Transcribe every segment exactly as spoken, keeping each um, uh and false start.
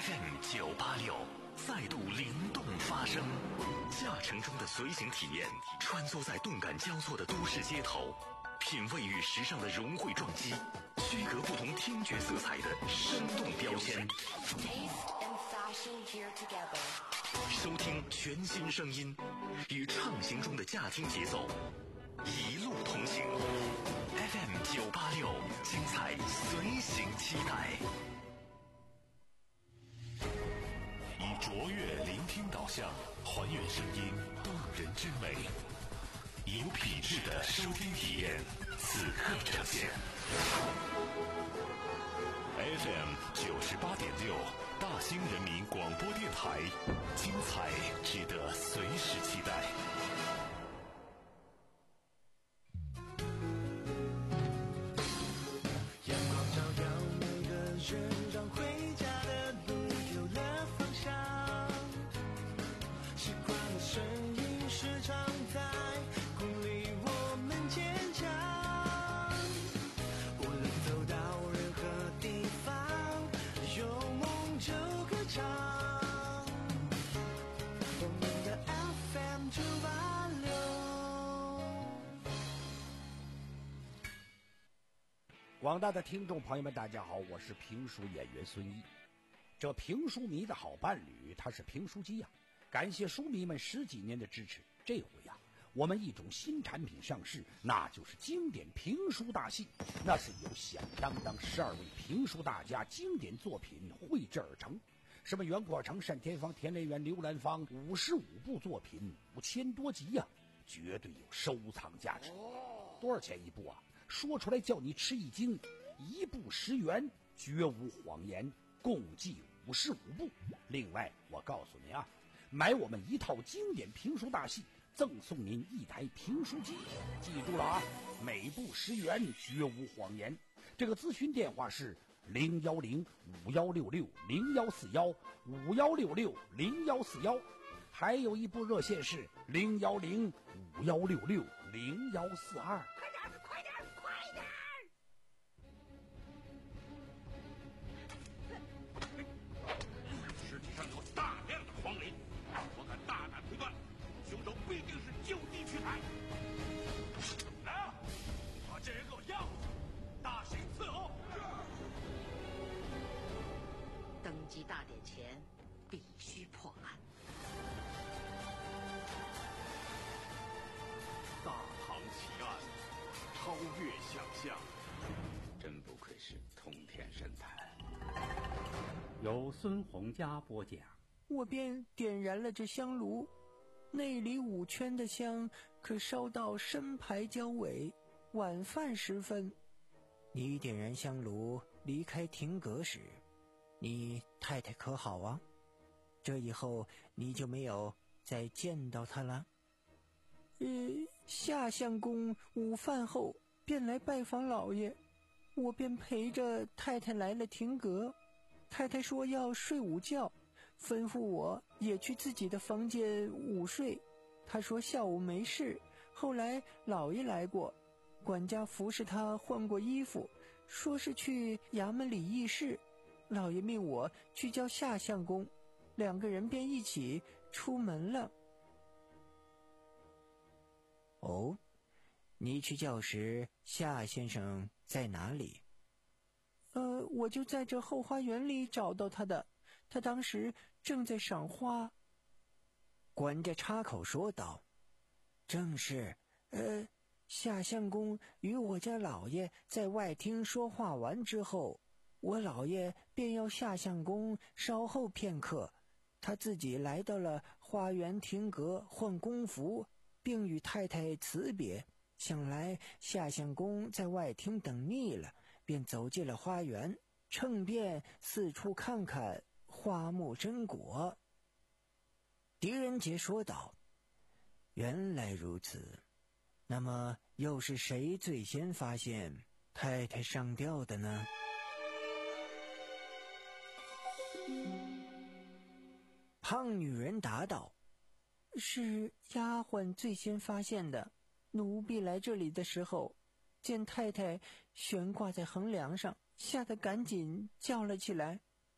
F M 九八六再度灵动发声，驾乘中的随行体验，穿梭在动感交错的都市街头，品味与时尚的融汇撞击，区隔不同听觉色彩的生动标签。收听全新声音，与畅行中的驾听节奏，一路同行。F M 九八六，精彩随行期待。以卓越聆听导向，还原声音动人之美，有品质的收听体验，此刻呈现。F M 九十八点六，大兴人民广播电台，精彩值得随时期待。 阳光照耀每个人，让回家的路有了方向。习惯的声音时常在鼓励我们坚强。无论走到任何地方，有梦就歌唱。我们的 F M 九八六。 广大的听众朋友们，大家好，我是评书演员孙一。这评书迷的好伴侣，他是评书机呀、啊。感谢书迷们十几年的支持，这回呀、啊，我们一种新产品上市，那就是经典评书大戏。那是由响当当十二位评书大家经典作品绘制而成，什么袁阔成、单田芳、田连元、刘兰芳，五十五部作品，五千多集呀、啊，绝对有收藏价值。多少钱一部啊？说出来叫你吃一惊，一部十元，绝无谎言，共计五十五部。另外，我告诉您啊，买我们一套经典评书大戏，赠送您一台评书机。记住了啊，每部十元，绝无谎言。这个咨询电话是零幺零五幺六六零幺四幺五幺六六零幺四幺，还有一部热线是零幺零五幺六六零幺四二。 快点，快点，快点！ 尸体上有大量的黄磷，我敢大胆推断，凶手必定是就地取材。来啊，把这人给我押回去，大刑伺候。 登基大典前必须破案。 大唐奇案，超越想象， 真不愧是通天神坛。 由孙洪佳播讲。 我便点燃了这香炉，内里五圈的香可烧到深牌交尾。晚饭时分，你点燃香炉离开亭阁时，你太太可好啊？这以后你就没有再见到她了。呃，夏相公午饭后便来拜访老爷，我便陪着太太来了亭阁。太太说要睡午觉，吩咐我也去自己的房间午睡。她说下午没事，后来老爷来过，管家服侍他换过衣服，说是去衙门里议事。老爷命我去叫夏相公，两个人便一起出门了。哦，你去叫时，夏先生在哪里？呃，我就在这后花园里找到他的，他当时正在赏花。管家插口说道：正是，呃，夏相公与我家老爷在外厅说话完之后，我老爷便要夏相公稍后片刻，他自己来到了花园亭阁换工服，并与太太辞别。想来夏相公在外厅等腻了，便走进了花园，乘便四处看看花木真果。狄仁杰说道：原来如此，那么又是谁最先发现太太上吊的呢？胖女人答道：是丫鬟最先发现的。奴婢来这里的时候，见太太悬挂在横梁上，吓得赶紧叫了起来。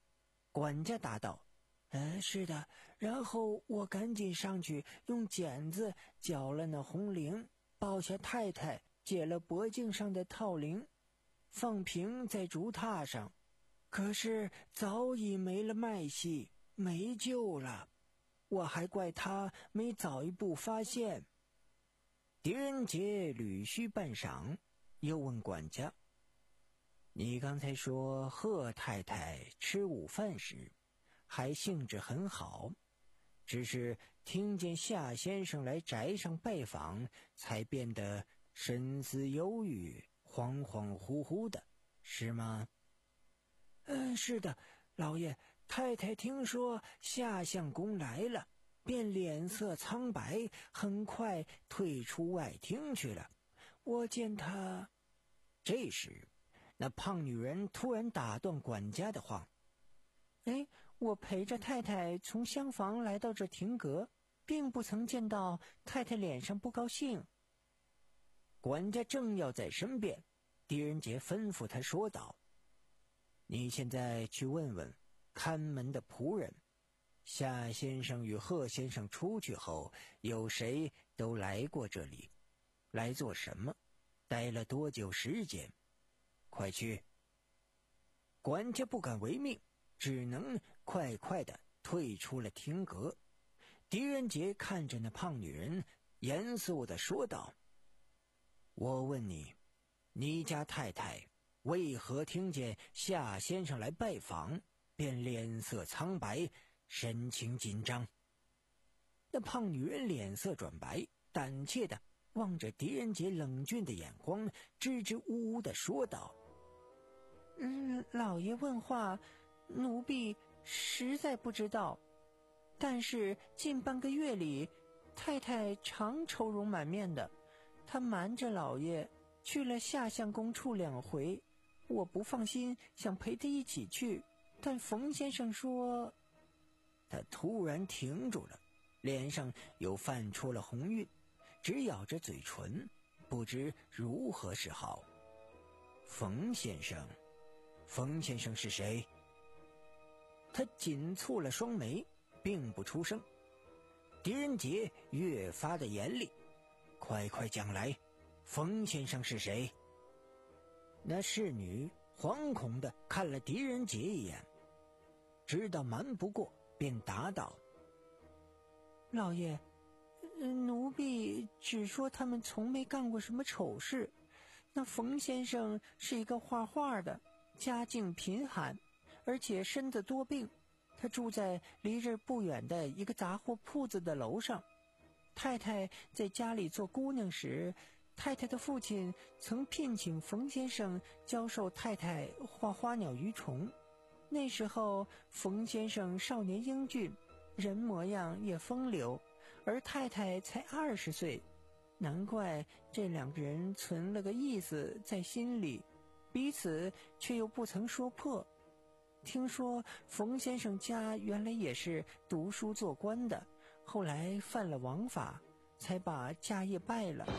管家答道：呃，是的。然后我赶紧上去用剪子绞了那红绫，抱下太太，解了脖颈上的套绫，放平在竹榻上。可是早已没了脉息，没救了。我还怪他没早一步发现。狄仁杰捋须半晌，又问管家：你刚才说贺太太吃午饭时还兴致很好，只是听见夏先生来宅上拜访，才变得神思忧郁，恍恍惚惚的，是吗？嗯，是的，老爷。太太听说夏相公来了，便脸色苍白，很快退出外厅去了。我见他……这时，那胖女人突然打断管家的话：哎，我陪着太太从厢房来到这亭阁，并不曾见到太太脸上不高兴。管家正要在身边，狄仁杰吩咐他说道：你现在去问问看门的仆人，夏先生与贺先生出去后，有谁都来过这里，来做什么，待了多久时间，快去。管家不敢违命，只能快快地退出了厅阁。狄仁杰看着那胖女人，严肃地说道：我问你，你家太太为何听见夏先生来拜访，便脸色苍白，神情紧张？那胖女人脸色转白，胆怯地望着狄仁杰冷峻的眼光，支支吾吾地说道：嗯，老爷问话，奴婢实在不知道。但是近半个月里，太太常愁容满面的，她瞒着老爷去了夏相公处两回，我不放心，想陪她一起去，但冯先生说……他突然停住了，脸上又泛出了红晕，只咬着嘴唇，不知如何是好。冯先生，冯先生是谁？他紧蹙了双眉，并不出声。狄仁杰越发的严厉：快快讲来，冯先生是谁？那侍女惶恐地看了狄仁杰一眼，知道瞒不过，便答道：老爷，奴婢只说他们从没干过什么丑事。那冯先生是一个画画的，家境贫寒，而且身子多病。他住在离这不远的一个杂货铺子的楼上。太太在家里做姑娘时，太太的父亲曾聘请冯先生教授太太画花鸟鱼虫。那时候冯先生少年英俊，人模样也风流，而太太才二十岁，难怪这两个人存了个意思在心里，彼此却又不曾说破。听说冯先生家原来也是读书做官的，后来犯了王法，才把家业败了。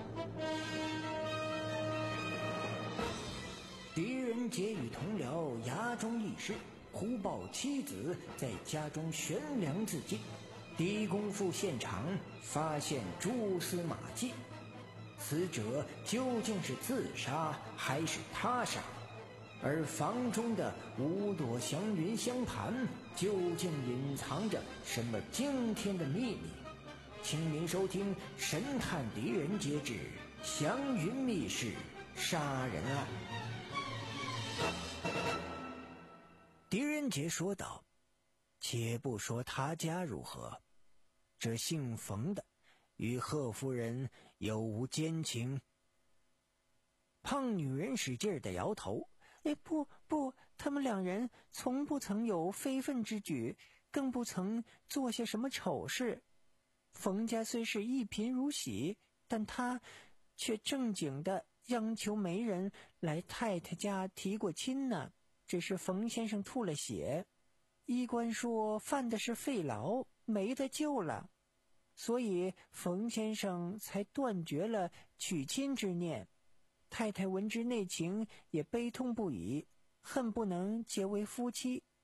狄仁杰与同僚衙中议事，忽报妻子在家中悬梁自尽。狄公赴现场，发现蛛丝马迹，死者究竟是自杀还是他杀？而房中的五朵祥云香盘究竟隐藏着什么惊天的秘密？请您收听《神探狄仁杰之祥云密室杀人案》。狄仁杰说道：且不说他家如何，这姓冯的与贺夫人有无奸情？胖女人使劲地摇头：哎，不不，他们两人从不曾有非分之举，更不曾做些什么丑事。冯家虽是一贫如洗，但他却正经地央求媒人来太太家提过亲呢。只是冯先生吐了血，医官说犯的是肺痨，没得救了，所以冯先生才断绝了娶亲之念。太太闻之内情，也悲痛不已，恨不能结为夫妻。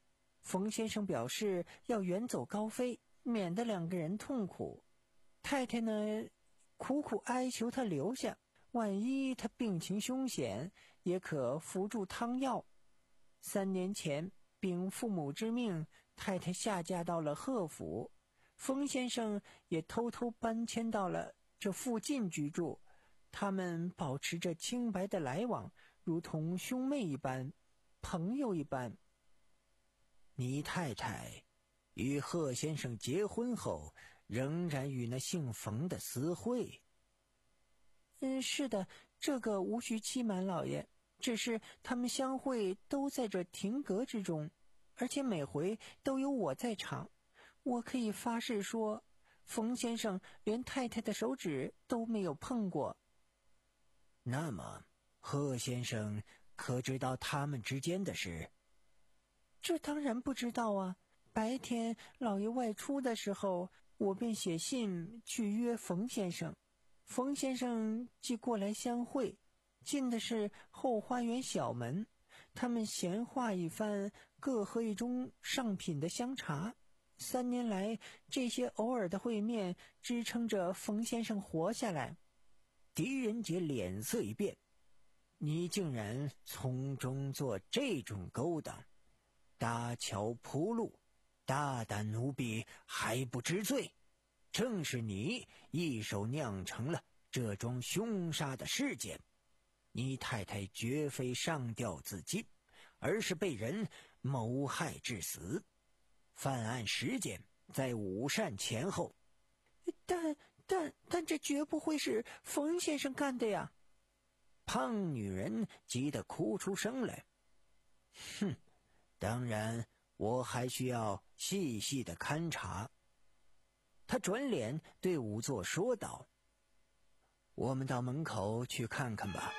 冯先生表示要远走高飞，免得两个人痛苦。太太呢，苦苦哀求他留下，万一他病情凶险，也可服助汤药。三年前秉父母之命，太太下嫁到了贺府，冯先生也偷偷搬迁到了这附近居住。他们保持着清白的来往，如同兄妹一般，朋友一般。你太太与贺先生结婚后，仍然与那姓冯的私会？嗯，是的，这个无需欺瞒老爷，只是他们相会都在这亭阁之中，而且每回都有我在场。我可以发誓说，冯先生连太太的手指都没有碰过。那么，贺先生可知道他们之间的事？这当然不知道啊。白天老爷外出的时候，我便写信去约冯先生，冯先生即过来相会。进的是后花园小门，他们闲话一番，各喝一盅上品的香茶。三年来，这些偶尔的会面支撑着冯先生活下来。狄仁杰脸色一变，你竟然从中做这种勾当，搭桥铺路，大胆奴婢，还不知罪？正是你一手酿成了这桩凶杀的事件。你太太绝非上吊自尽，而是被人谋害致死。犯案时间在午膳前后。但但但这绝不会是冯先生干的呀！胖女人急得哭出声来。哼，当然，我还需要细细的勘察。他转脸对仵作说道：“我们到门口去看看吧。”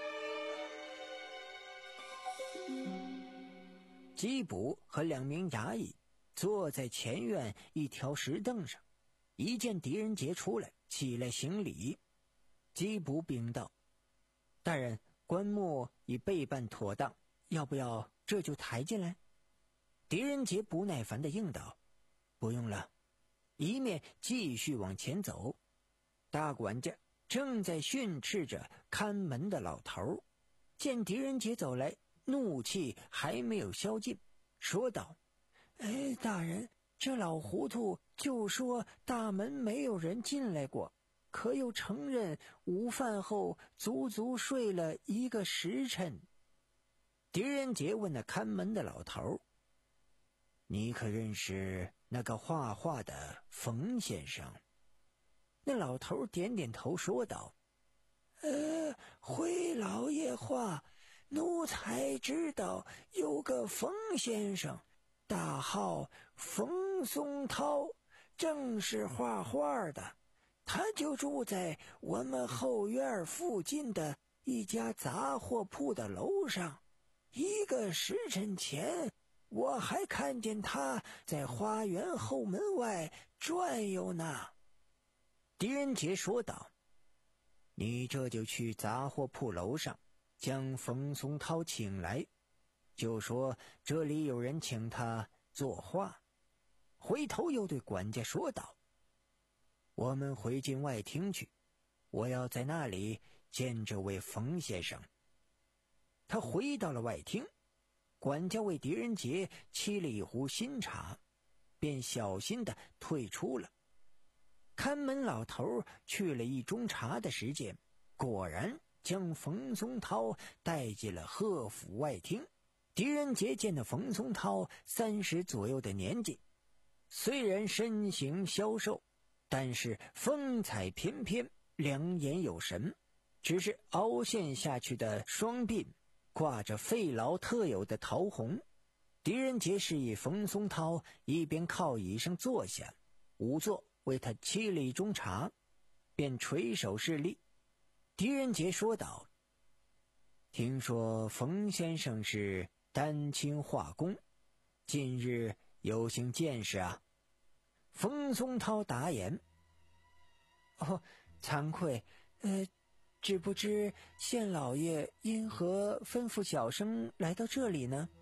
缉捕和两名衙役坐在前院一条石凳上，一见狄仁杰出来，起来行礼。缉捕禀道：“大人，棺木已备办妥当，要不要这就抬进来？”狄仁杰不耐烦地应道：“不用了。”一面继续往前走。大管家正在训斥着看门的老头，见狄仁杰走来，怒气还没有消尽，说道：“哎，大人，这老糊涂就说大门没有人进来过，可又承认午饭后足足睡了一个时辰。”狄仁杰问那看门的老头：“你可认识那个画画的冯先生？”那老头点点头说道：“呃，回老爷话，奴才知道有个冯先生，大号冯松涛，正是画画的。他就住在我们后院附近的一家杂货铺的楼上。一个时辰前，我还看见他在花园后门外转悠呢。”狄仁杰说道：“你这就去杂货铺楼上，将冯松涛请来，就说这里有人请他作画。”回头又对管家说道：“我们回进外厅去，我要在那里见这位冯先生。”他回到了外厅，管家为狄仁杰沏了一壶新茶，便小心地退出了。看门老头去了一盅茶的时间，果然将冯松涛带进了贺府外厅。狄仁杰见到冯松涛三十左右的年纪，虽然身形消瘦，但是风采翩翩，两眼有神，只是凹陷下去的双鬓挂着费劳特有的桃红。狄仁杰示意冯松涛一边靠椅上坐下，仵作为他沏了一盅茶，便垂手侍立。狄仁杰说道：“听说冯先生是丹青画工，近日有幸见识啊。”冯松涛答言：“哦，惭愧，呃，只不知县老爷因何吩咐小生来到这里呢？”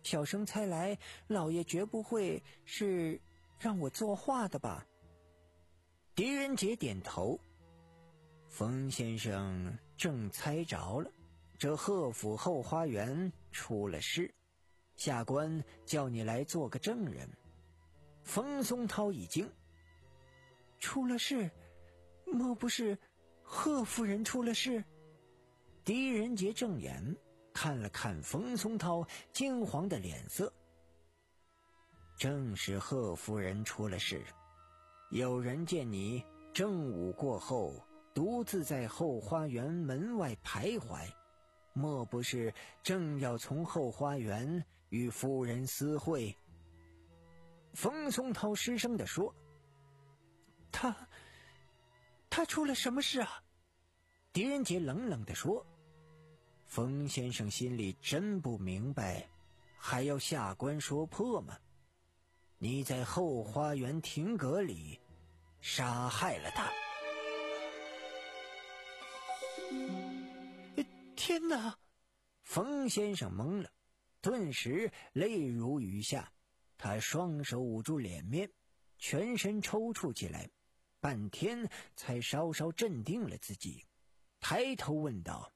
小生猜来，老爷绝不会是让我作画的吧？狄仁杰点头。冯先生正猜着了，这贺府后花园出了事，下官叫你来做个证人。冯松涛一惊，出了事？莫不是贺夫人出了事？狄仁杰正眼看了看冯松涛惊惶的脸色，正是贺夫人出了事。有人见你正午过后独自在后花园门外徘徊，莫不是正要从后花园与夫人私会？冯松涛失声地说：他他出了什么事啊？狄仁杰冷冷地说：冯先生心里真不明白，还要下官说破吗？你在后花园亭阁里杀害了他。天哪！冯先生懵了，顿时泪如雨下，他双手捂住脸面，全身抽搐起来，半天才稍稍镇定了自己，抬头问道：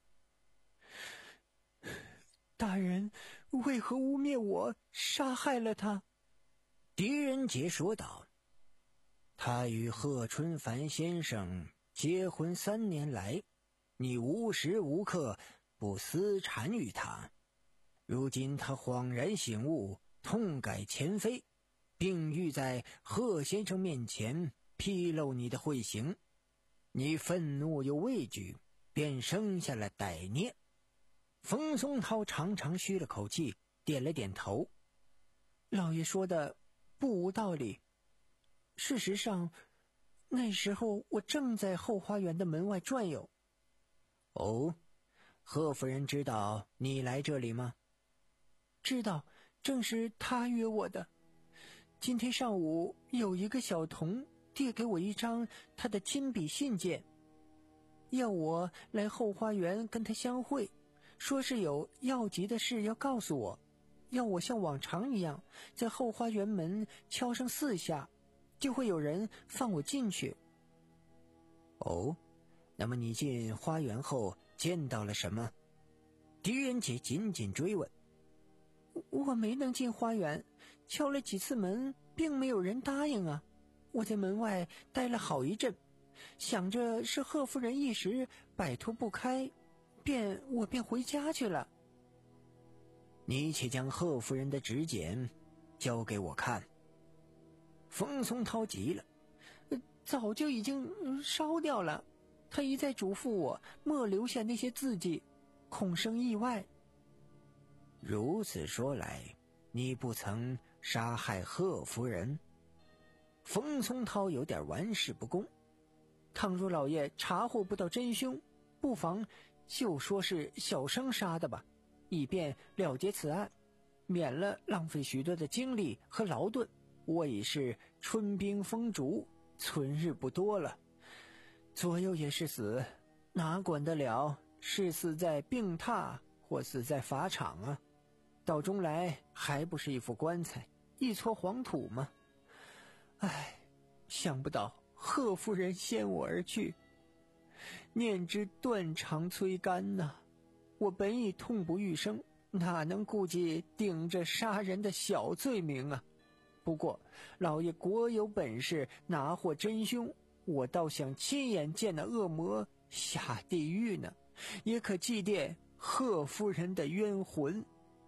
大人为何污蔑我杀害了他？狄仁杰说道：他与贺春凡先生结婚三年来，你无时无刻不私缠于他，如今他恍然醒悟，痛改前非，并欲在贺先生面前披露你的罪行，你愤怒又畏惧，便生下了歹念。冯松涛长长吁了口气，点了点头：老爷说的不无道理。事实上，那时候我正在后花园的门外转悠。哦，贺夫人知道你来这里吗？知道，正是她约我的。今天上午有一个小童递给我一张他的亲笔信件，要我来后花园跟他相会，说是有要急的事要告诉我，要我像往常一样在后花园门敲上四下，就会有人放我进去。哦，那么你进花园后见到了什么？狄仁杰紧紧追问。我没能进花园，敲了几次门，并没有人答应啊。我在门外待了好一阵，想着是贺夫人一时摆脱不开，便我便回家去了。你且将贺夫人的纸简交给我看。冯松涛急了，早就已经烧掉了。他一再嘱咐我莫留下那些字迹，恐生意外。如此说来，你不曾杀害贺夫人？冯松涛有点玩世不恭。倘若老爷查获不到真凶，不妨就说是小生杀的吧，以便了结此案，免了浪费许多的精力和劳顿。我已是春冰风烛，存日不多了，左右也是死，哪管得了是死在病榻或死在法场啊？到中来还不是一副棺材，一撮黄土吗？唉，想不到贺夫人先我而去，念之断肠摧肝呐、啊！我本已痛不欲生，哪能顾及顶着杀人的小罪名啊？不过老爷国有本事拿获真凶，我倒想亲眼见那恶魔下地狱呢，也可祭奠贺夫人的冤魂。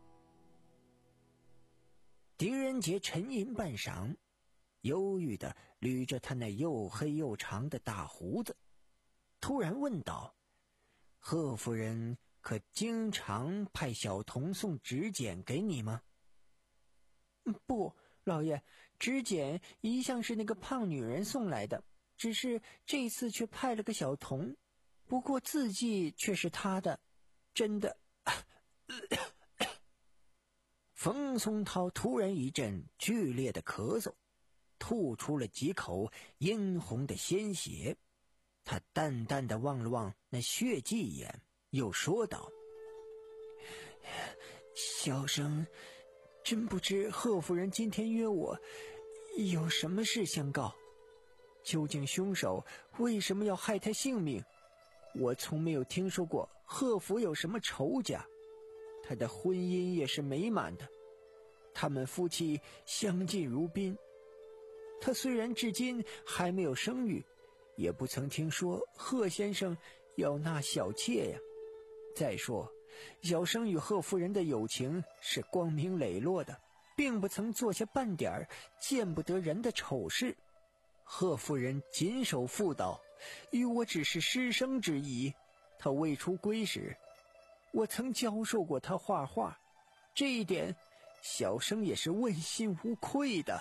狄仁杰沉吟半晌，忧郁地捋着他那又黑又长的大胡子，突然问道：贺夫人可经常派小童送纸简给你吗？不，老爷，纸简一向是那个胖女人送来的，只是这次却派了个小童，不过字迹却是他的，真的。冯松涛突然一阵剧烈的咳嗽，吐出了几口殷红的鲜血。他淡淡的望了望那血迹一眼，又说道：小生真不知贺夫人今天约我有什么事相告，究竟凶手为什么要害他性命？我从没有听说过贺府有什么仇家，他的婚姻也是美满的，他们夫妻相敬如宾。他虽然至今还没有生育，也不曾听说贺先生要纳小妾呀。再说小生与贺夫人的友情是光明磊落的，并不曾做下半点见不得人的丑事。贺夫人谨守妇道，与我只是师生之谊。她未出闺时，我曾教授过她画画，这一点小生也是问心无愧的。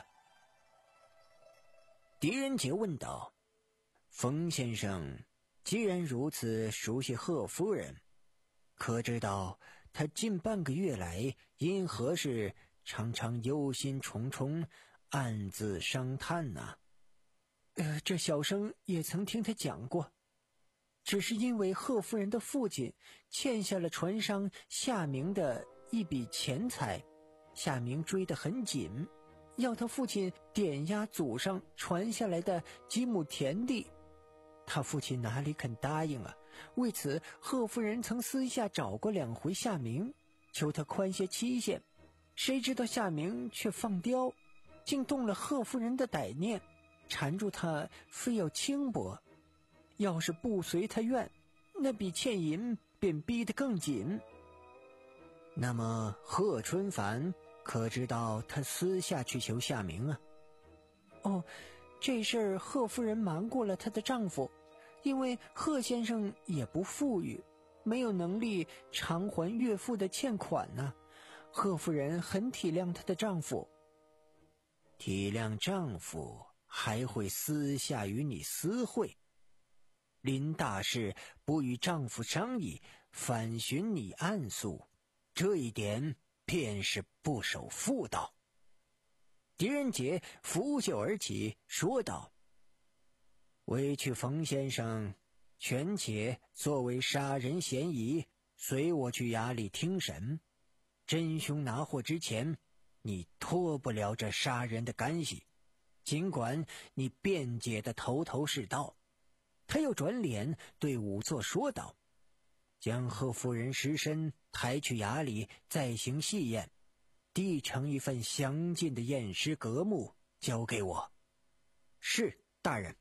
狄仁杰问道：冯先生既然如此熟悉贺夫人，可知道他近半个月来因何事常常忧心忡忡，暗自伤叹呢、啊？呃，这小生也曾听他讲过，只是因为贺夫人的父亲欠下了船商夏明的一笔钱财，夏明追得很紧，要他父亲点押祖上传下来的几亩田地，他父亲哪里肯答应啊？为此贺夫人曾私下找过两回夏明，求他宽些期限，谁知道夏明却放刁，竟动了贺夫人的歹念，缠住他非要轻薄，要是不随他愿，那笔欠银便逼得更紧。那么贺春凡可知道他私下去求夏明啊？哦，这事儿贺夫人瞒过了她的丈夫，因为贺先生也不富裕，没有能力偿还岳父的欠款呢、啊。贺夫人很体谅她的丈夫。体谅丈夫还会私下与你私会，临大事不与丈夫商议，反寻你暗诉，这一点便是不守妇道。狄仁杰拂袖而起说道：委屈冯先生，权且作为杀人嫌疑随我去衙里听审，真凶拿获之前，你脱不了这杀人的干系，尽管你辩解的头头是道。他又转脸对仵作说道：将贺夫人尸身抬去衙里再行细验，递成一份详尽的验尸格目交给我。是，大人。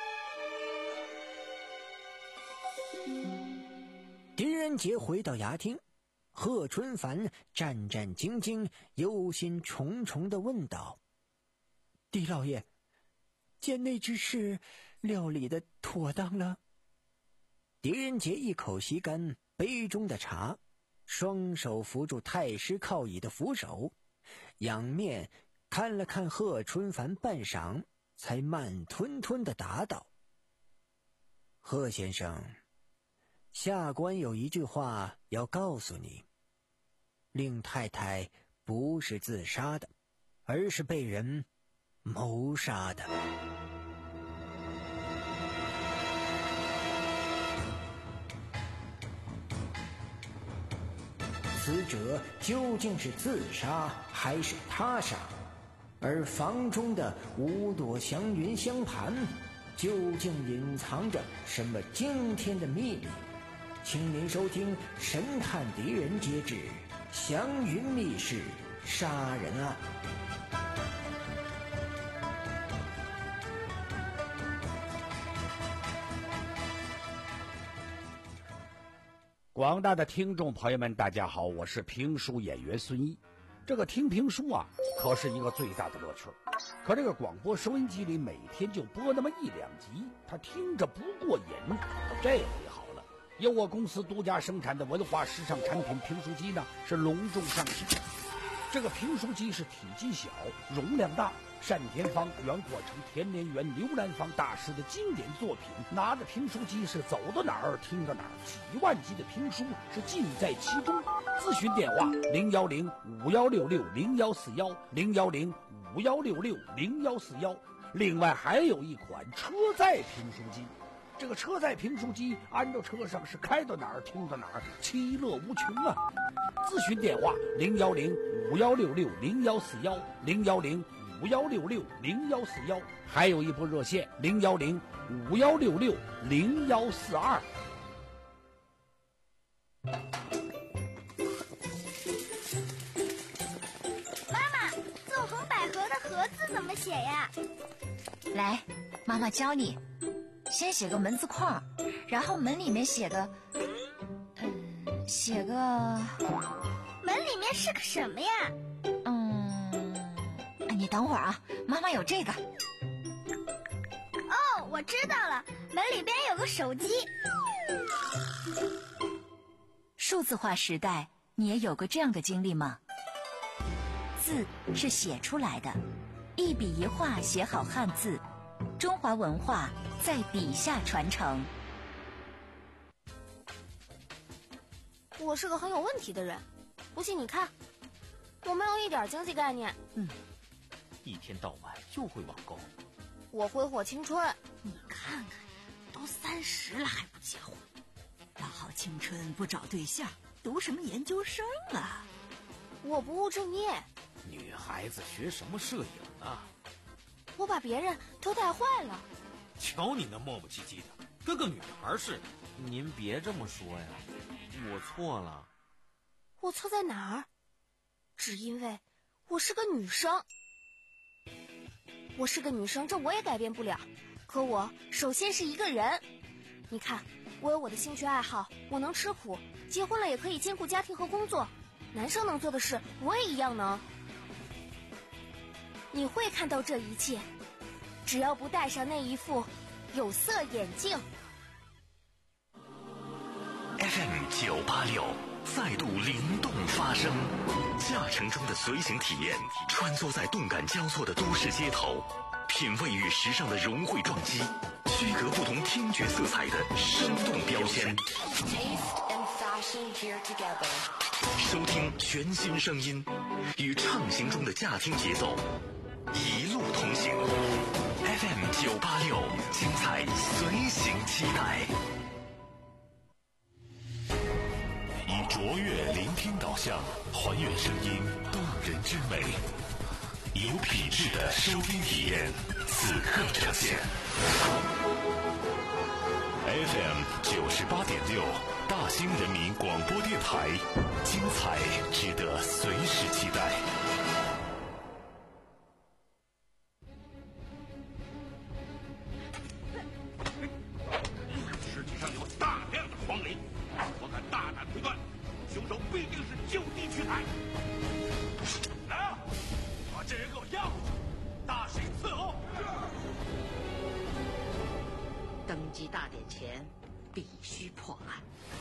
狄仁杰回到衙厅，贺春凡战战兢兢，忧心忡忡地问道：狄老爷，见内之事料理的妥当了？狄仁杰一口吸干杯中的茶，双手扶住太师靠椅的扶手，仰面看了看贺春凡半晌，才慢吞吞地答道：贺先生，下官有一句话要告诉你，令太太不是自杀的，而是被人谋杀的。死者究竟是自杀还是他杀？而房中的五朵祥云香盘究竟隐藏着什么惊天的秘密？请您收听《神探狄仁杰之祥云密室杀人案》。 广大的听众朋友们，大家好，我是评书演员孙一。这个听评书啊，可是一个最大的乐趣。可这个广播收音机里每天就播那么一两集，他听着不过瘾。这回好了，由我公司独家生产的文化时尚产品评书机呢，是隆重上市。这个评书机是体积小，容量大，单田芳、袁国成、田连元、刘兰芳大师的经典作品。拿着评书机是走到哪儿听到哪儿，几万集的评书是尽在其中。咨询电话零幺零五幺六六零幺四幺零幺零五幺六六零幺四幺。另外还有一款车载评书机， 这个车载评书机安到车上是开到哪儿听到哪儿，其乐无穷啊！咨询电话零幺零五幺六六零幺四幺零幺零五幺六六零幺四幺，还有一部热线零幺零五幺六六零幺四二。 妈妈，纵横捭阖的阖字怎么写呀？ 来，妈妈教你。先写个门字框，然后门里面写个，嗯，写个。 门里面是个什么呀？ 嗯，你等会儿啊，妈妈有这个。 哦，我知道了，门里边有个手机。 数字化时代，你也有过这样的经历吗？字是写出来的，一笔一画写好汉字，中华文化在笔下传承。 我是个很有问题的人，不信你看，我没有一点经济概念。 嗯，一天到晚就会网购。 我挥霍青春， 你看看，都三十了还不结婚，大好青春不找对象，读什么研究生啊？ 我不务正业。 女孩子学什么摄影啊？ 我把别人都带坏了。 瞧你那磨磨唧唧的，跟个女孩似的。您别这么说呀，我错了。 我错在哪儿？只因为我是个女生。我是个女生，这我也改变不了。可我首先是一个人。你看，我有我的兴趣爱好，我能吃苦，结婚了也可以兼顾家庭和工作。男生能做的事，我也一样能。你会看到这一切，只要不戴上那一副有色眼镜。 F M 九八六再度灵动发声，驾乘中的随行体验，穿梭在动感交错的都市街头，品味与时尚的融汇撞击，区隔不同听觉色彩的生动标签。收听全新声音，与畅行中的驾听节奏，一路同行。F M 九八六，精彩随行期待。以卓越聆听导向，还原声音动人之美，有品质的收听体验，此刻呈现。F M 九十八点六，大兴人民广播电台，精彩值得随时期待。 尸体上有大量的黄磷，我敢大胆推断，凶手必定是就地取材。来啊，把这人给我押回去，大审伺候。 登基大典前必须破案。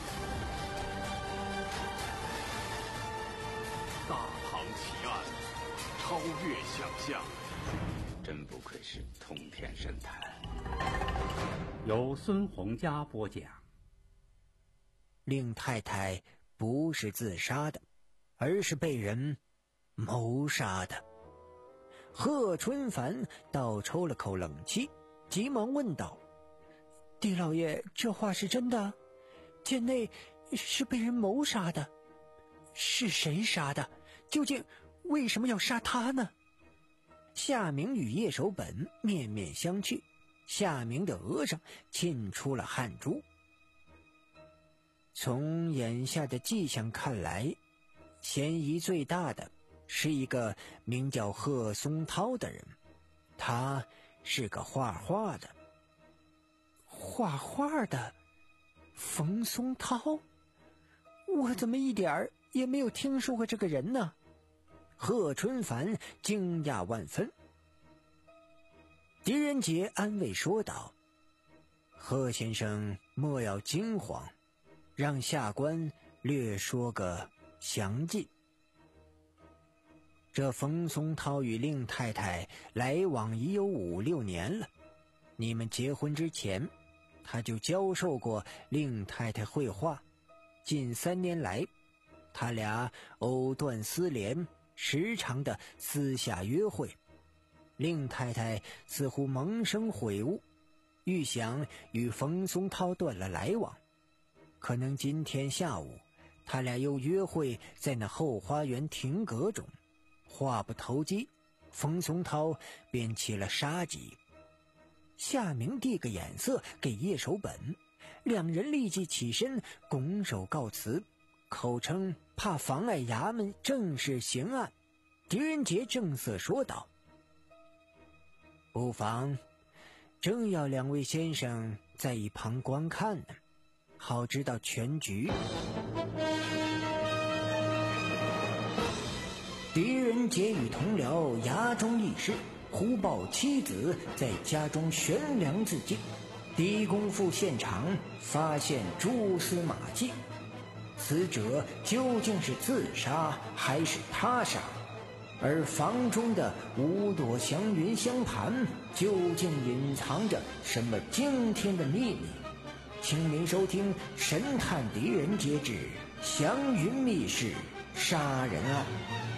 大唐奇案，超越想象， 真不愧是通天神探。 由孙洪佳播讲。 令太太不是自杀的，而是被人谋杀的。贺春凡倒抽了口冷气，急忙问道：狄老爷，这话是真的？贱内是被人谋杀的，是谁杀的？究竟为什么要杀他呢？夏明与叶守本面面相觑，夏明的额上沁出了汗珠。从眼下的迹象看来，嫌疑最大的是一个名叫贺松涛的人，他是个画画的。画画的冯松涛？我怎么一点儿也没有听说过这个人呢？贺春凡惊讶万分。狄仁杰安慰说道：贺先生莫要惊慌，让下官略说个详尽。这冯松涛与令太太来往已有五六年了，你们结婚之前他就教授过令太太绘画，近三年来他俩藕断丝连，时常的私下约会。令太太似乎萌生悔悟， 预想与冯松涛断了来往。可能今天下午他俩又约会在那后花园亭阁中，话不投机，冯松涛便起了杀机。夏明递个眼色给叶守本，两人立即起身拱手告辞，口称怕妨碍衙门正式刑案。狄仁杰正色说道：不妨，正要两位先生在一旁观看呢，好知道全局。狄仁杰与同僚衙中议事，忽报妻子在家中悬梁自尽，狄公赴现场发现蛛丝马迹，死者究竟是自杀还是他杀？而房中的五朵祥云香盘究竟隐藏着什么惊天的秘密？请您收听《神探狄仁杰之祥云密室杀人案》。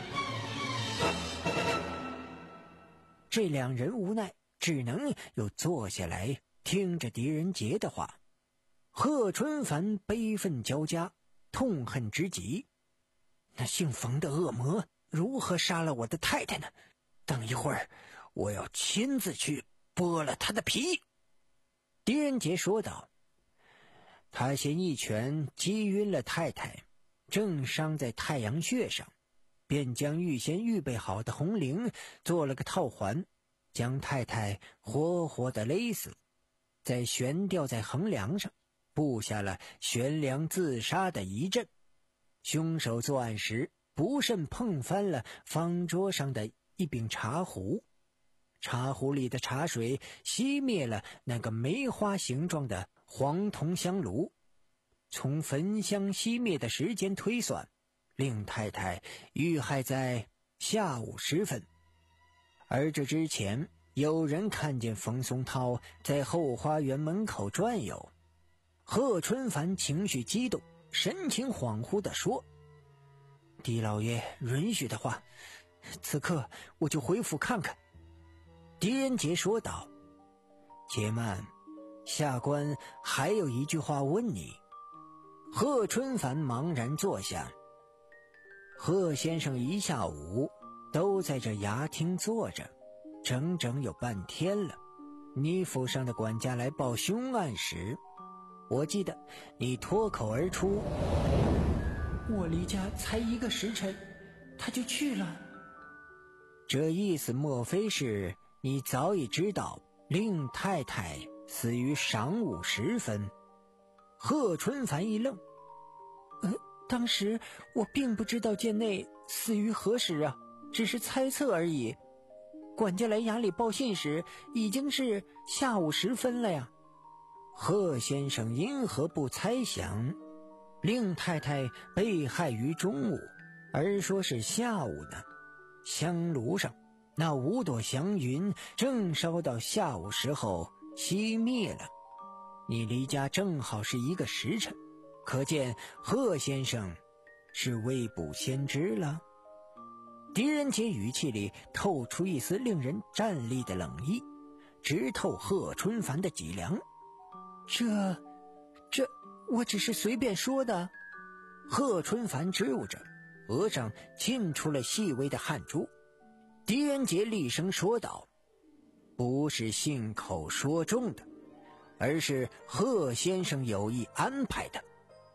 这两人无奈，只能又坐下来听着狄仁杰的话。贺春凡悲愤交加，痛恨之极。那姓冯的恶魔如何杀了我的太太呢？等一会儿我要亲自去剥了他的皮。狄仁杰说道。他先一拳击晕了太太，正伤在太阳穴上，便将预先预备好的红绫做了个套环，将太太活活的勒死，再悬吊在横梁上，布下了悬梁自杀的一阵。凶手作案时不慎碰翻了方桌上的一柄茶壶，茶壶里的茶水熄灭了那个梅花形状的黄铜香炉。从焚香熄灭的时间推算，令太太遇害在下午时分。而这之前有人看见冯松涛在后花园门口转悠。贺春凡情绪激动，神情恍惚地说：狄老爷允许的话，此刻我就回府看看。狄仁杰说道：且慢，下官还有一句话问你。贺春凡茫然坐下。贺先生一下午都在这衙厅坐着，整整有半天了。你府上的管家来报凶案时，我记得你脱口而出：我离家才一个时辰，他就去了。这意思莫非是你早已知道令太太死于晌午时分？贺春凡一愣，呃，当时我并不知道贱内死于何时啊，只是猜测而已。管家来衙里报信时已经是下午时分了呀。贺先生因何不猜想令太太被害于中午，而说是下午呢？香炉上那五朵祥云正烧到下午时候熄灭了，你离家正好是一个时辰，可见贺先生是未卜先知了。狄仁杰语气里透出一丝令人战栗的冷意，直透贺春凡的脊梁。这这我只是随便说的。贺春凡支吾着，额上沁出了细微的汗珠。狄仁杰厉声说道：不是信口说中的，而是贺先生有意安排的。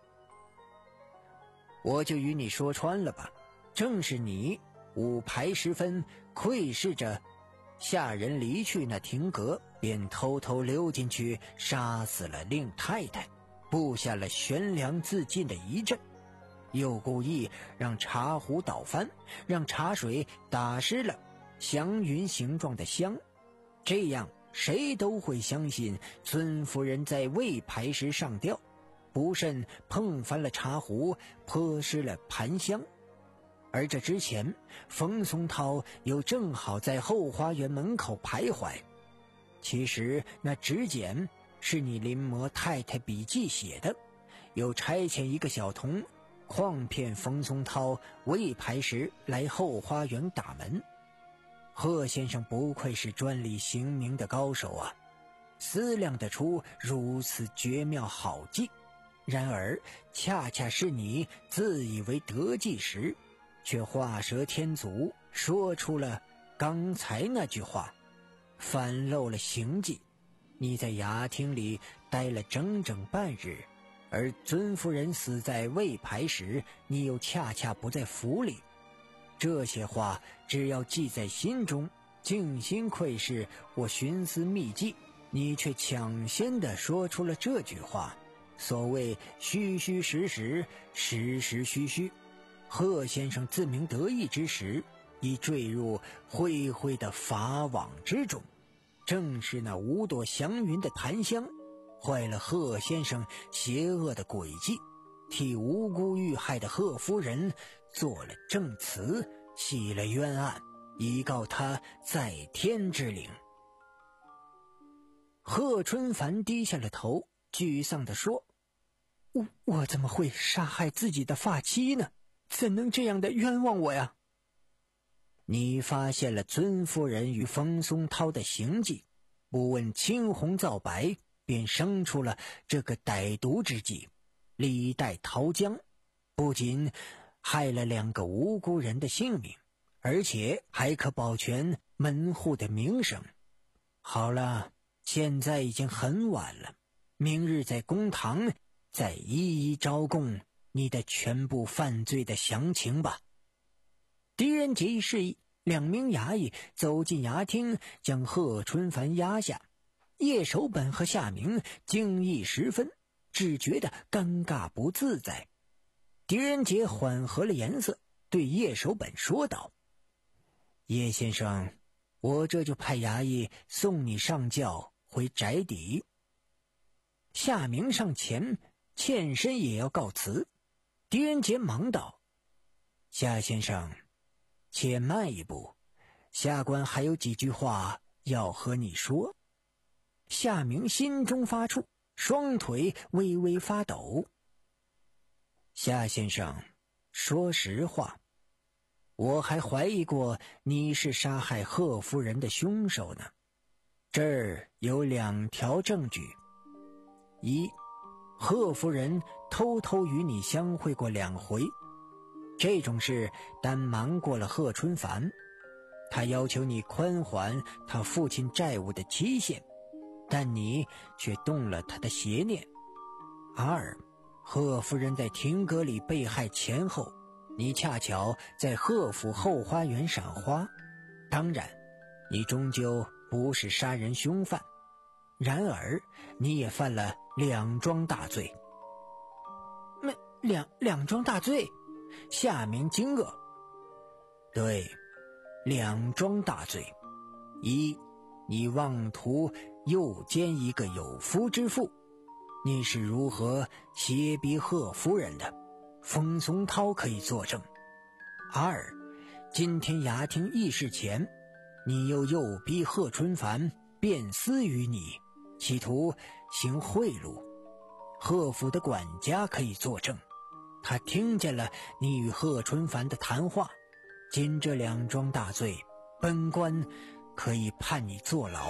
我就与你说穿了吧，正是你午牌时分窥视着下人离去那亭阁，便偷偷溜进去杀死了令太太，布下了悬梁自尽的一阵，又故意让茶壶倒翻，让茶水打湿了祥云形状的香，这样谁都会相信孙夫人在未牌时上吊，不慎碰翻了茶壶，泼湿了盘香。而这之前冯松涛又正好在后花园门口徘徊，其实那纸简是你临摹太太笔记写的，又差遣一个小童诓骗冯松涛未牌时来后花园打门。贺先生不愧是专利刑名的高手啊， 思量得出如此绝妙好计。然而恰恰是你自以为得计时，却画蛇添足，说出了刚才那句话，反漏了行迹。你在衙厅里待了整整半日，而尊夫人死在魏牌时，你又恰恰不在府里。这些话只要记在心中，静心窥视我寻思秘计，你却抢先地说出了这句话。所谓虚虚实实，实实虚虚，贺先生自鸣得意之时，已坠入灰灰的法网之中。正是那五朵祥云的檀香，坏了贺先生邪恶的诡计，替无辜遇害的贺夫人做了证词，洗了冤案，以告他在天之灵。贺春凡低下了头，沮丧地说：我我怎么会杀害自己的发妻呢？怎能这样的冤枉我呀？你发现了尊夫人与冯松涛的行迹，不问青红皂白，便生出了这个歹毒之计，李代桃僵，不仅害了两个无辜人的性命，而且还可保全门户的名声。好了，现在已经很晚了，明日在公堂再一一招供你的全部犯罪的详情吧。狄仁杰一示意，两名衙役走进衙厅，将贺春凡押下。叶守本和夏明惊异十分，只觉得尴尬不自在。狄仁杰缓和了颜色，对叶守本说道：叶先生，我这就派衙役送你上轿回宅邸。夏明上前欠身也要告辞。狄仁杰忙道：夏先生，且慢一步，下官还有几句话要和你说。夏明心中发怵，双腿微微发抖。夏先生，说实话，我还怀疑过你是杀害贺夫人的凶手呢。这儿有两条证据：一，贺夫人偷偷与你相会过两回，这种事单瞒过了贺春凡，他要求你宽缓他父亲债务的期限，但你却动了他的邪念。二，贺夫人在亭阁里被害前后，你恰巧在贺府后花园赏花。当然，你终究不是杀人凶犯，然而你也犯了两桩大罪。两两桩大罪？夏明惊愕。对，两桩大罪。一，你妄图诱奸一个有夫之妇，你是如何挟逼贺夫人的？冯松涛可以作证。二，今天衙厅议事前，你又诱逼贺春凡辩私于你，企图行贿赂。贺府的管家可以作证，他听见了你与贺春凡的谈话。仅这两桩大罪，本官可以判你坐牢。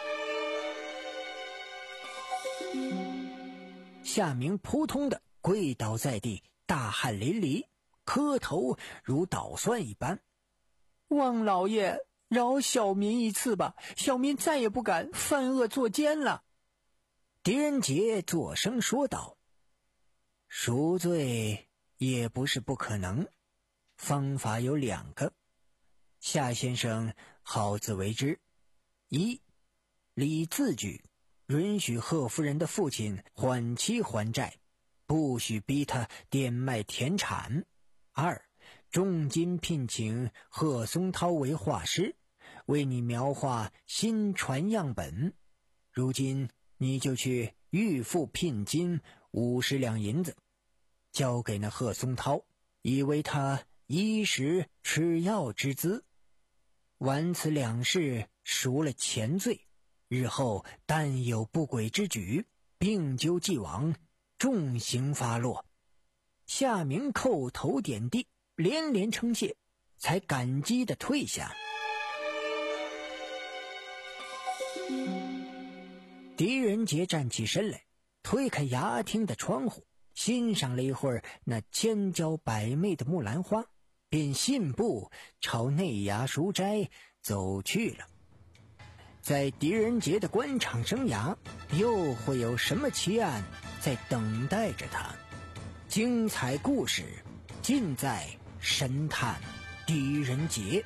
夏明扑通的跪倒在地，大汗淋漓，磕头如捣蒜一般。望老爷饶小民一次吧，小民再也不敢犯恶作奸了。狄仁杰作声说道：赎罪也不是不可能，方法有两个，夏先生好自为之。一，立字据，允许贺夫人的父亲缓期还债，不许逼他变卖田产。二，重金聘请贺松涛为画师，为你描画新船样本。如今你就去预付聘金五十两银子，交给那贺松涛，以为他衣食吃药之资。完此两事，赎了前罪，日后但有不轨之举，并究既往，重刑发落。夏明叩头点地，连连称谢，才感激地退下。 狄仁杰站起身来，推开衙厅的窗户，欣赏了一会儿那千娇百媚的木兰花，便信步朝内衙书斋走去了。在狄仁杰的官场生涯，又会有什么奇案在等待着他？精彩故事尽在神探狄仁杰。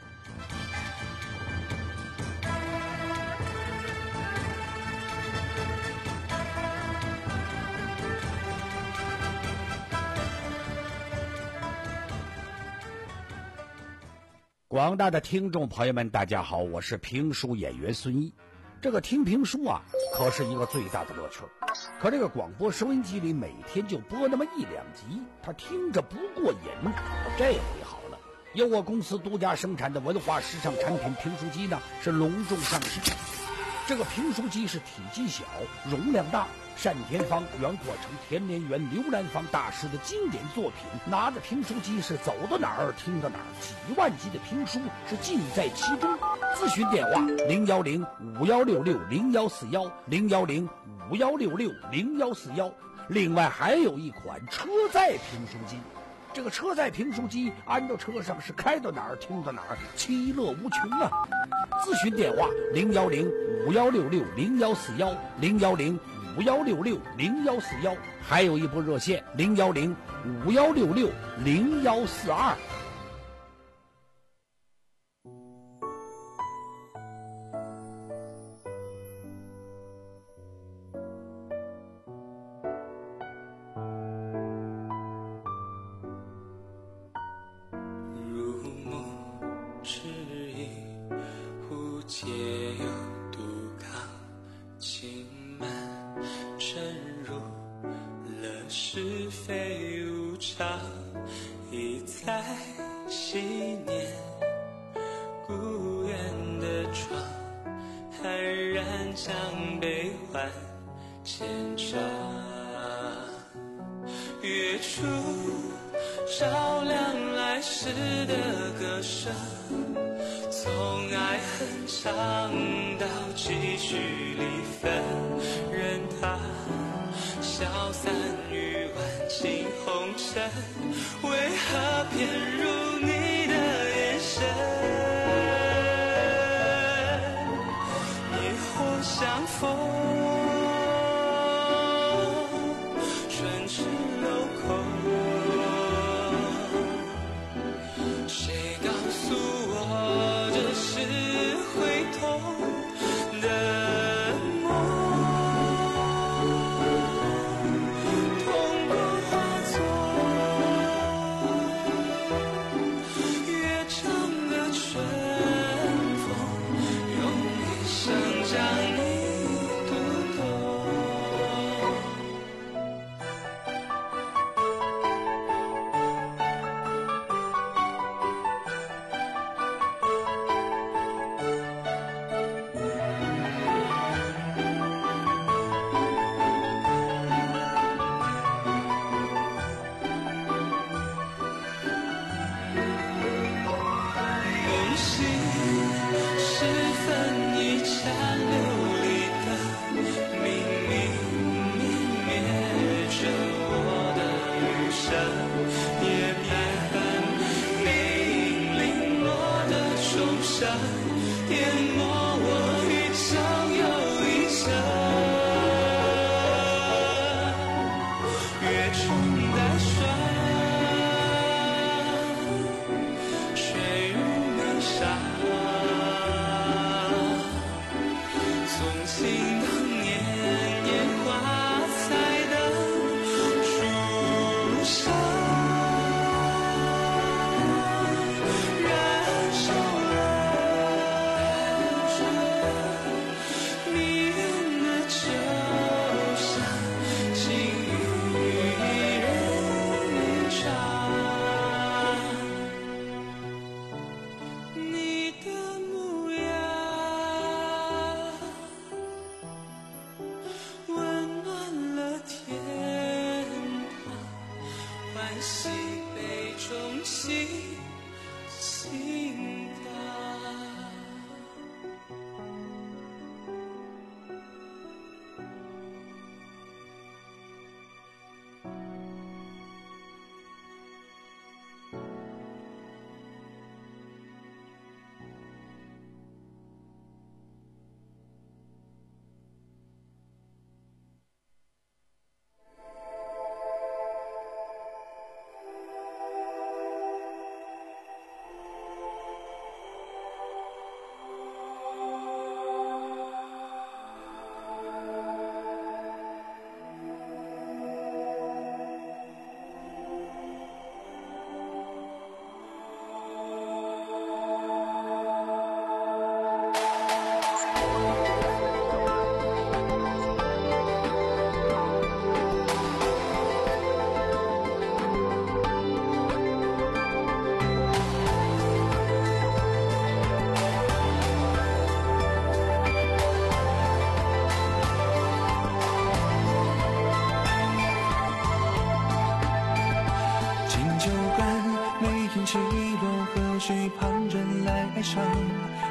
广大的听众朋友们，大家好，我是评书演员孙一。这个听评书啊，可是一个最大的乐趣。可这个广播收音机里每天就播那么一两集，他听着不过瘾。这回好了，由我公司独家生产的文化时尚产品评书机呢，是隆重上市。这个评书机是体积小，容量大，单田芳、袁阔成、田连元、刘兰芳大师的经典作品，拿着评书机是走到哪儿听到哪儿，几万集的评书是尽在其中。咨询电话零幺零五幺六六零幺四幺零幺零五幺六六零幺四幺。另外还有一款车载评书机，这个车载评书机安到车上是开到哪儿听到哪儿，其乐无穷啊！咨询电话零幺零五幺六六零幺四幺零幺零五幺六六零幺四幺，还有一部热线零幺零五幺六六零幺四二。 月出照亮来时的歌声，从爱恨唱到几许离分，任它消散于万顷红尘，为何偏入你的眼神？野火相逢，燃烧了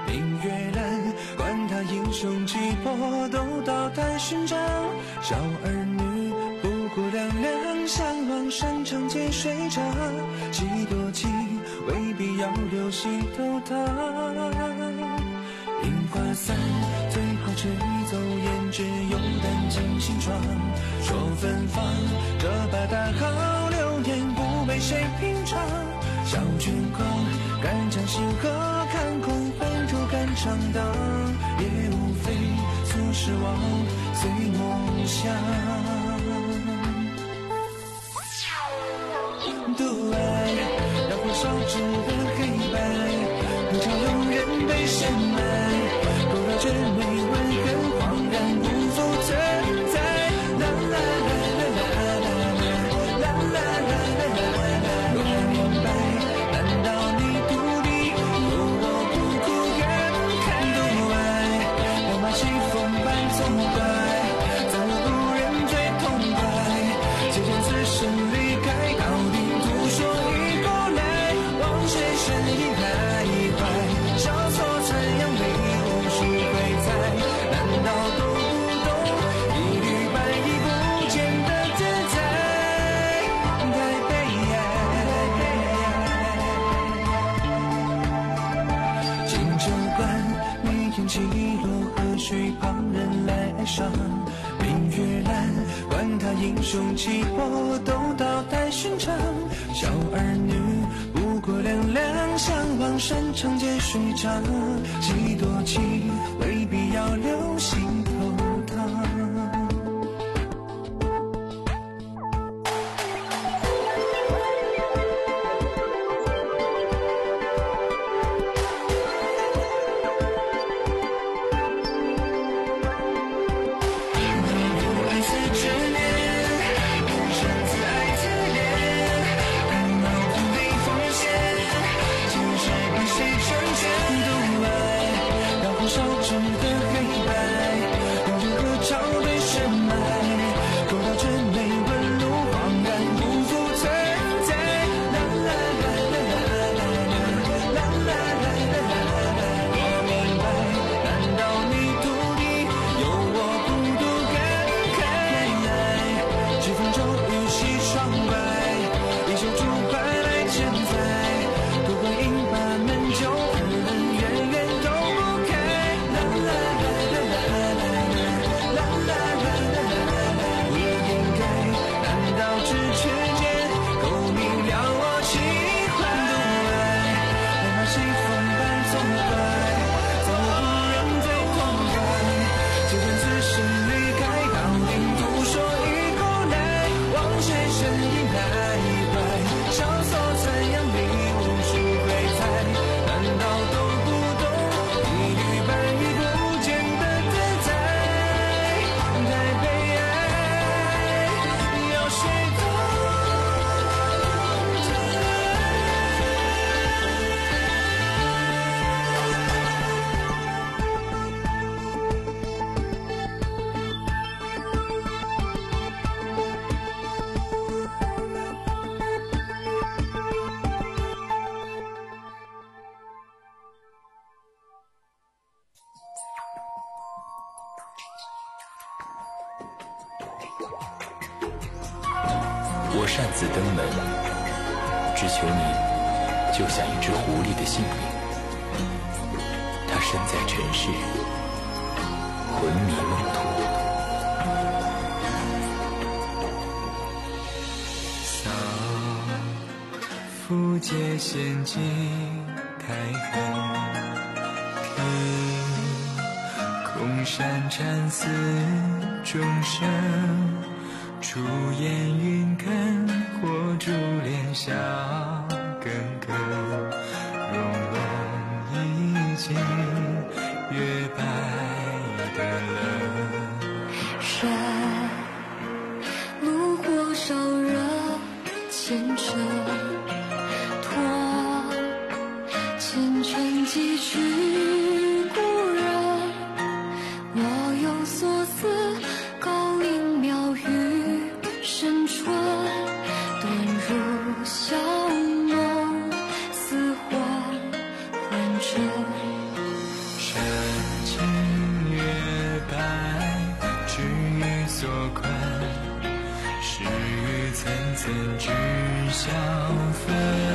明月蓝，管他英雄气魄，都到台寻常。小儿女不过两两，相望山长借水长。几多情，未必要流星斗堂。樱花伞，最好吹走胭脂，有胆进新窗。说芬芳，这把大好流年不被谁品尝。小卷狂，敢将星河看空，回头敢上当，也无非俗世忘，随梦想。独爱，让火烧炙的黑白，不叫有人被深埋，勾勒着美温很恍然不复存在。啦啦啦啦啦啦啦啦啦啦啦啦，我明白，难道你独立有我不哭感慨？独爱，要把西风般纵快，在我故人最痛快，就将此生离开，到底独说一过来，望谁身影徘徊，交错残阳里无数回猜，难道都不懂一缕白衣不见的自在？太悲哀。金酒馆，每天起落河水，旁人来哀伤。明月蓝，管他英雄气魄，都到台寻常。小儿女不过两两，相望山长借水长。几多情，未必要流星头堂。 我擅自登门，只求你救下一只狐狸的性命。它身在尘世，魂迷梦途。 扫复界仙境开痕，听空山禅寺钟声。出烟云根，火烛帘笑更更，融融一镜，月白的冷。 山炉火烧热前尘，托前尘几许故人。我有所思，高林妙语深春，遁入晓梦，似幻幻真。 怎知晓分？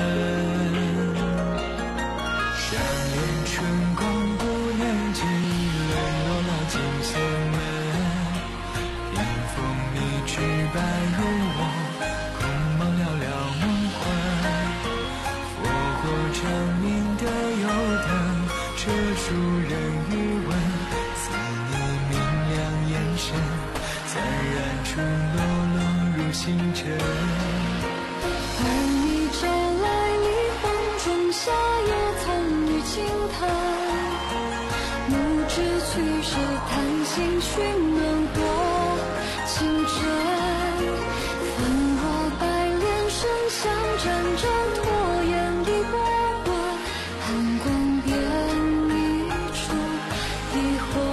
想念春光不能及，沦落了金锁门。迎风你只白如我，空梦寥寥梦魂。佛火长明的油灯，遮住人余温。似你明亮眼神，暂染出落落入星辰。 而你招来离荒中夏夜曾与轻叹，木之取舍叹心寻能多情真。纷若白莲生相辗转，拖延的波纹，寒光变一处疑惑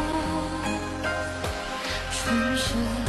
春深。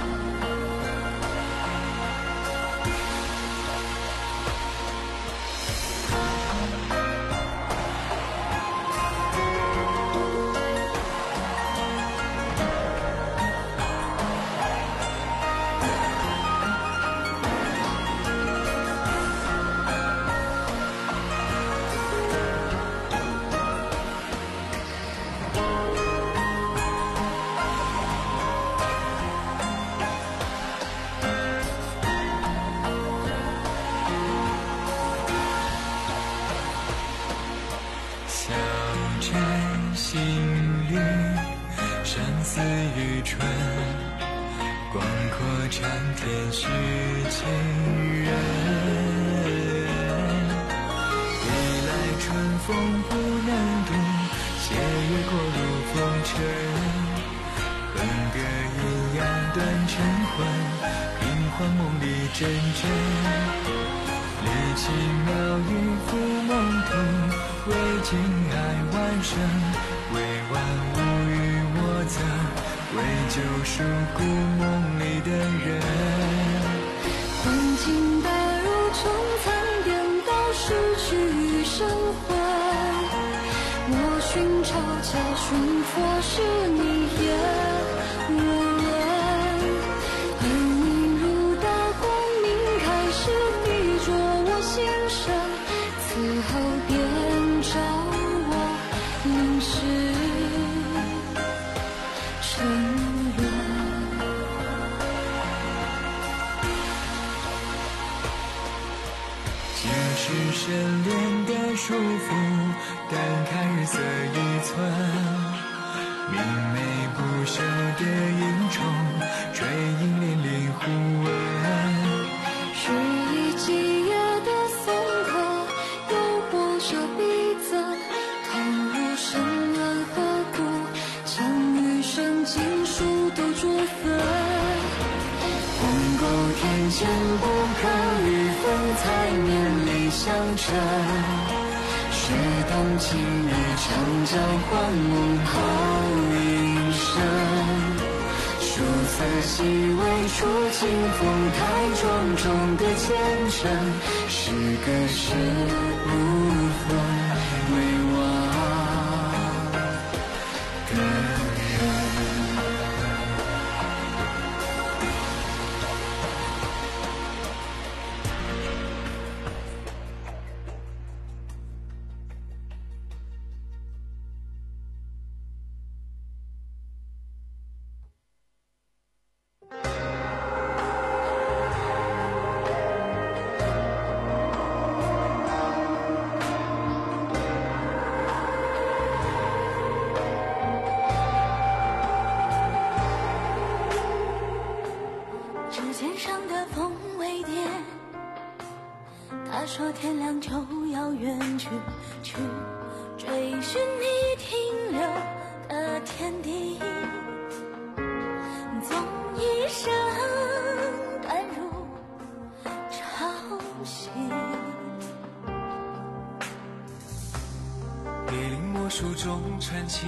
心里山寺渔春，广阔长天是情人。历来春风不能度，斜月过入风尘。横隔阴阳断晨昏，平幻梦里真真。离奇妙语付梦途，为情爱万生。为万物与我赠，为救赎故梦里的人。 幻境打入穷残，颠倒失去神魂。我寻朝家寻佛，是你也无论。而你如大光明，开始逼着我心神，此后便照我淋湿沉沦。 尽是深恋的束缚，但看日色一寸。明媚不朽的萤虫，追影连连互吻。 是一季夜的松客，又拨着鼻子，投入深渊河谷，将余生尽数都灼粉。 鸿沟天堑不可与风采绵里相衬。是当今日长江换梦后一生。数次细微触清风台庄重的虔诚，是个是无魂为王的人。 他说天亮就要远去，去追寻你停留的天地，纵一生甘如潮汐。 别令魔术中传奇，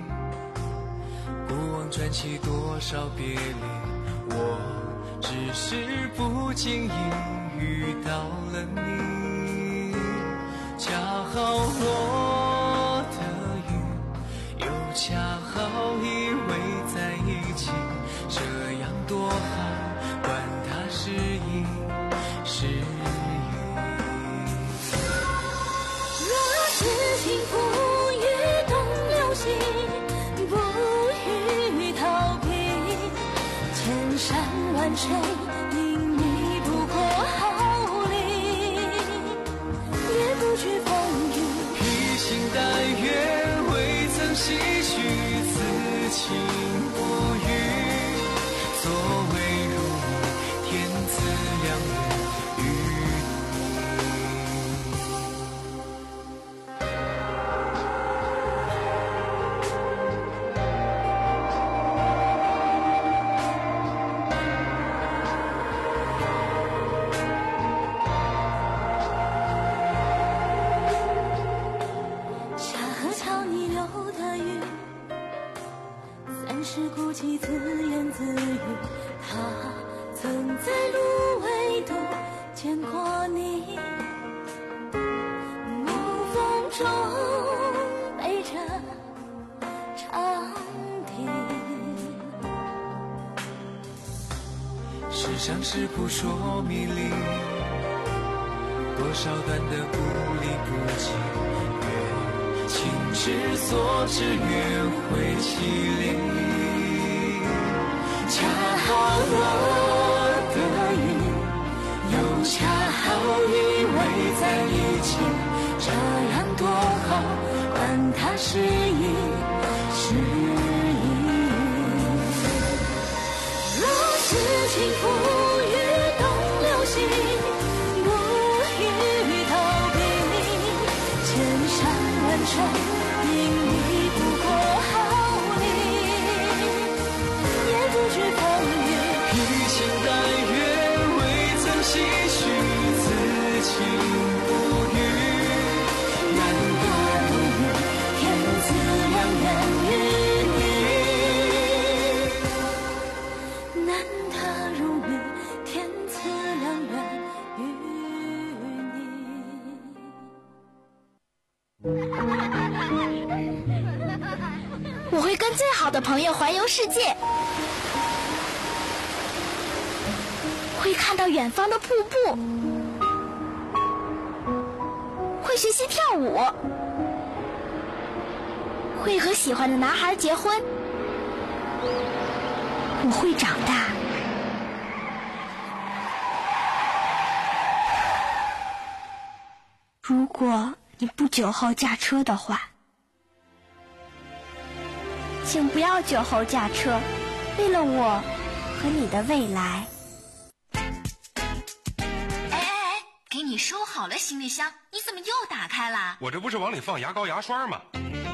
古往传奇多少别离，我只是不经意遇到了你，恰好落的雨，又恰好依偎在一起，这样多好，管它是意有的雨，三十哭泣自言自语。他曾在芦苇渡见过你，暮风中背着长笛。 世上是扑朔迷离，多少段的不离不弃，越情之所至越会凄厉。恰好我的意，又恰好依偎在一起，这样多好，管它是意是意。若是情不与东流星，不与逃避，千山万水因你不过毫厘，也不惧风雨。披星戴月未曾唏嘘，此情不渝，难得如遇，天赐良缘于你，难得如遇，天赐良缘于你。我会跟最好的朋友环游世界，会看到远方的瀑布，会学习跳舞，会和喜欢的男孩结婚。我会长大。如果你不酒后驾车的话，请不要酒后驾车，为了我和你的未来。 哎哎哎，给你收好了行李箱，你怎么又打开了？ 我这不是往里放牙膏牙刷吗？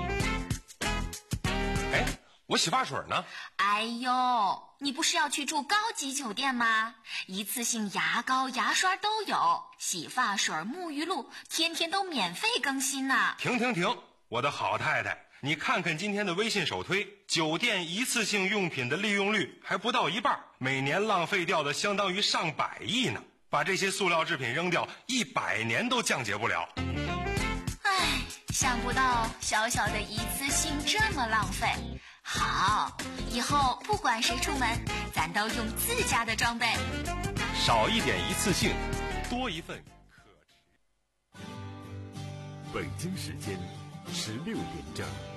哎，我洗发水呢？ 哎呦，你不是要去住高级酒店吗？一次性牙膏牙刷都有，洗发水沐浴露天天都免费更新呢。 停停停，我的好太太，你看看今天的微信首推，酒店一次性用品的利用率还不到一半，每年浪费掉的相当于上百亿呢。把这些塑料制品扔掉，一百年都降解不了。 唉，想不到小小的一次性这么浪费。好，以后不管谁出门，咱都用自家的装备。 少一点一次性，多一份可持。 北京时间十六点整。